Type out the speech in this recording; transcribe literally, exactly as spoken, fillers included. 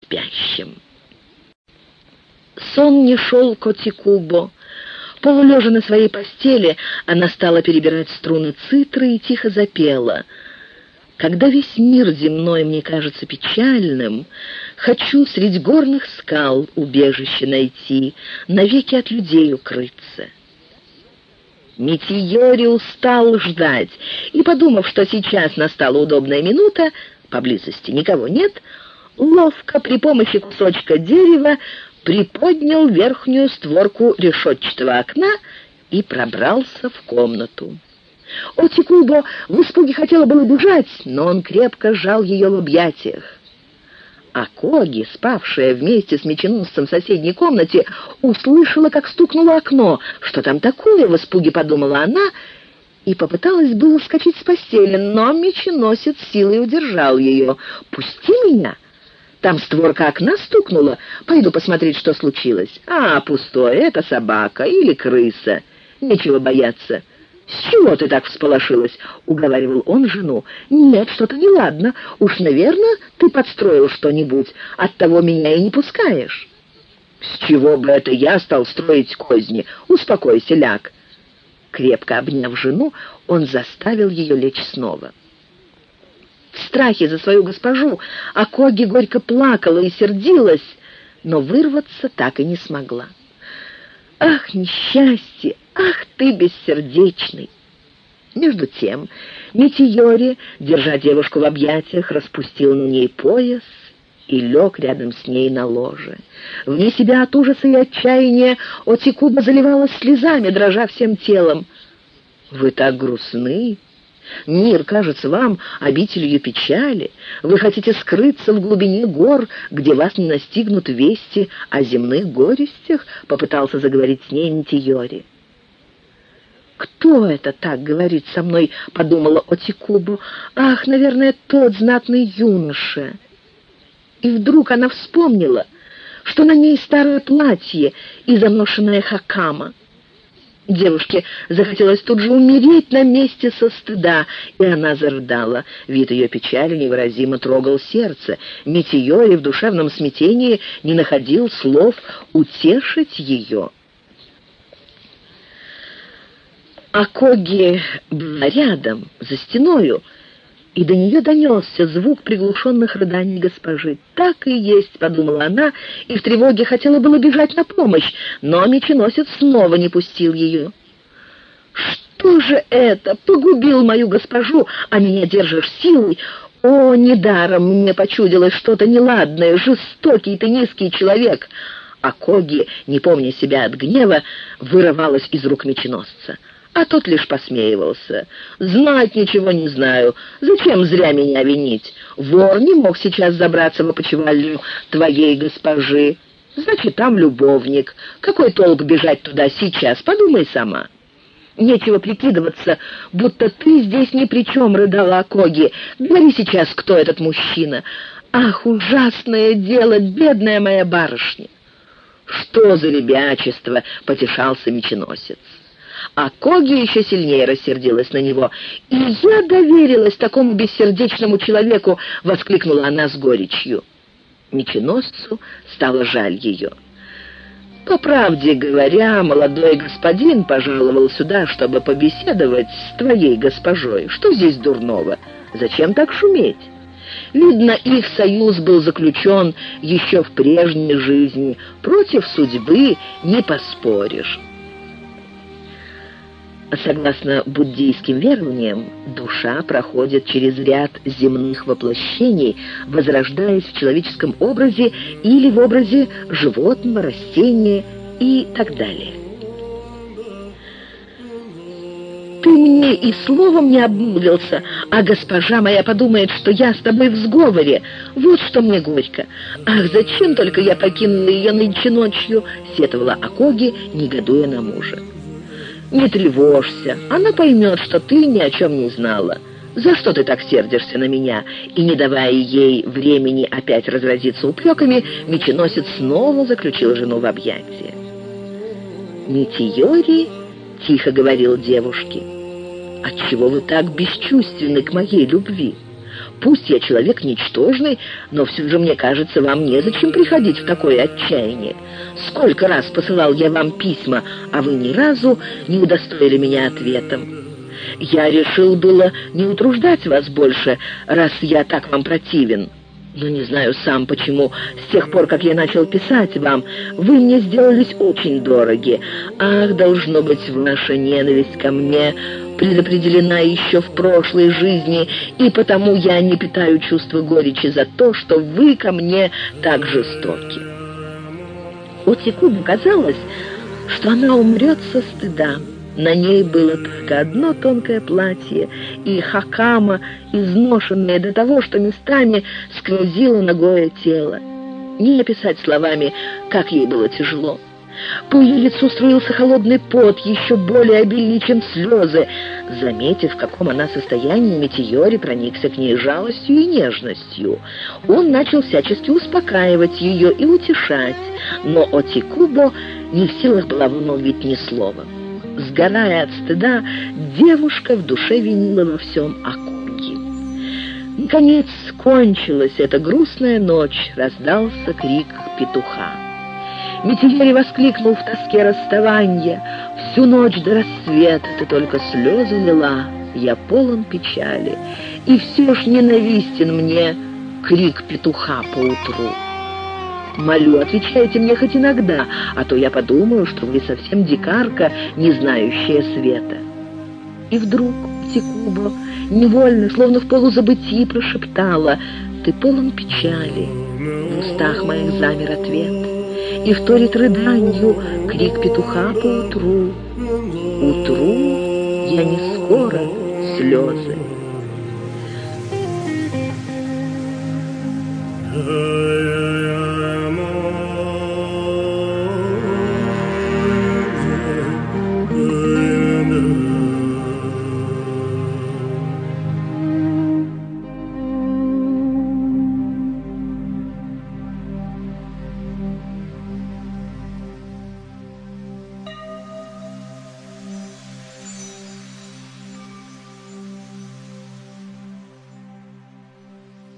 спящим. Сон не шел Котикубо. Полулежа на своей постели, она стала перебирать струны цитры и тихо запела: «Когда весь мир земной мне кажется печальным, хочу средь горных скал убежище найти, навеки от людей укрыться». Митийори устал ждать, и, подумав, что сейчас настала удобная минута, поблизости никого нет, ловко при помощи кусочка дерева приподнял верхнюю створку решетчатого окна и пробрался в комнату. Отикубо в испуге хотела было бежать, но он крепко сжал ее в объятиях. А Коги, спавшая вместе с меченосцем в соседней комнате, услышала, как стукнуло окно. «Что там такое?» — в испуге подумала она и попыталась было вскочить с постели, но меченосец силой удержал ее. «Пусти меня! Там створка окна стукнула. Пойду посмотреть, что случилось». «А, пустое, это собака или крыса. Нечего бояться». «С чего ты так всполошилась?» — уговаривал он жену. «Нет, что-то неладно. Уж, наверное, ты подстроил что-нибудь. Оттого меня и не пускаешь». «С чего бы это я стал строить козни? Успокойся, ляг». Крепко обняв жену, он заставил ее лечь снова. В страхе за свою госпожу Акоги горько плакала и сердилась, но вырваться так и не смогла. «Ах, несчастье! Ах ты, бессердечный!» Между тем Митийори, держа девушку в объятиях, распустил на ней пояс и лег рядом с ней на ложе. Вне себя от ужаса и отчаяния Отикубо заливалась слезами, дрожа всем телом. «Вы так грустны. Мир кажется вам обителью печали. Вы хотите скрыться в глубине гор, где вас не настигнут вести о земных горестях», — попытался заговорить с ней Митийори. «Кто это так говорит со мной?» — подумала Отикубо. «Ах, наверное, тот знатный юноша». И вдруг она вспомнила, что на ней старое платье и заношенная хакама. Девушке захотелось тут же умереть на месте со стыда, и она зарыдала. Вид ее печали невыразимо трогал сердце. Митийори в душевном смятении не находил слов утешить ее. Акоги была рядом, за стеною, и до нее донесся звук приглушенных рыданий госпожи. «Так и есть», — подумала она, и в тревоге хотела было бежать на помощь, но меченосец снова не пустил ее. «Что же это? Погубил мою госпожу, а меня держишь силой? О, недаром мне почудилось что-то неладное, жестокий ты низкий человек!» Акоги, не помня себя от гнева, вырывалась из рук меченосца. А тот лишь посмеивался. «Знать ничего не знаю. Зачем зря меня винить? Вор не мог сейчас забраться в опочивальню твоей госпожи. Значит, там любовник. Какой толк бежать туда сейчас? Подумай сама». «Нечего прикидываться, будто ты здесь ни при чем», — рыдала Акоги. «Говори сейчас, кто этот мужчина. Ах, ужасное дело, бедная моя барышня». «Что за ребячество?» — потешался меченосец. А Коги еще сильнее рассердилась на него. «И я доверилась такому бессердечному человеку!» — воскликнула она с горечью. Меченосцу стало жаль ее. «По правде говоря, молодой господин пожаловал сюда, чтобы побеседовать с твоей госпожой. Что здесь дурного? Зачем так шуметь? Видно, их союз был заключен еще в прежней жизни. Против судьбы не поспоришь». Согласно буддийским верованиям, душа проходит через ряд земных воплощений, возрождаясь в человеческом образе или в образе животного, растения и так далее. «Ты мне и словом не обмолвился, а госпожа моя подумает, что я с тобой в сговоре. Вот что мне горько. Ах, зачем только я покинула ее нынче ночью?» — сетовала Акоги, негодуя на мужа. «Не тревожься, она поймет, что ты ни о чем не знала. За что ты так сердишься на меня?» И, не давая ей времени опять разразиться упреками, меченосец снова заключил жену в объятия. «Митийори», — тихо говорил девушке, — «отчего вы так бесчувственны к моей любви? Пусть я человек ничтожный, но все же, мне кажется, вам незачем приходить в такое отчаяние. Сколько раз посылал я вам письма, а вы ни разу не удостоили меня ответом. Я решил было не утруждать вас больше, раз я так вам противен. Но не знаю сам почему. С тех пор, как я начал писать вам, вы мне сделались очень дороги. Ах, должно быть, ваша ненависть ко мне предопределена еще в прошлой жизни, и потому я не питаю чувства горечи за то, что вы ко мне так жестоки. Отикубу казалось, что она умрет со стыда. На ней было только одно тонкое платье и хакама, изношенное до того, что местами сквозило нагое тело. Не описать словами, как ей было тяжело. По ее лицу струился холодный пот, еще более обильный, чем слезы. Заметив, в каком она состоянии, Метеори проникся к ней жалостью и нежностью. Он начал всячески успокаивать ее и утешать, но Отикубо не в силах была вымолвить ни слова. Сгорая от стыда, девушка в душе винила во всем Акуги. Наконец кончилась эта грустная ночь, раздался крик петуха. Метеори воскликнул в тоске расставания: «Всю ночь до рассвета ты только слезы лила, я полон печали, и все ж ненавистен мне крик петуха поутру. Молю, отвечайте мне хоть иногда, а то я подумаю, что вы совсем дикарка, не знающая света». И вдруг Отикубо невольно, словно в полузабытии, прошептала: «Ты полон печали». В устах моих замер ответ, и вторит рыданью крик петуха поутру. Утру я не скоро слезы.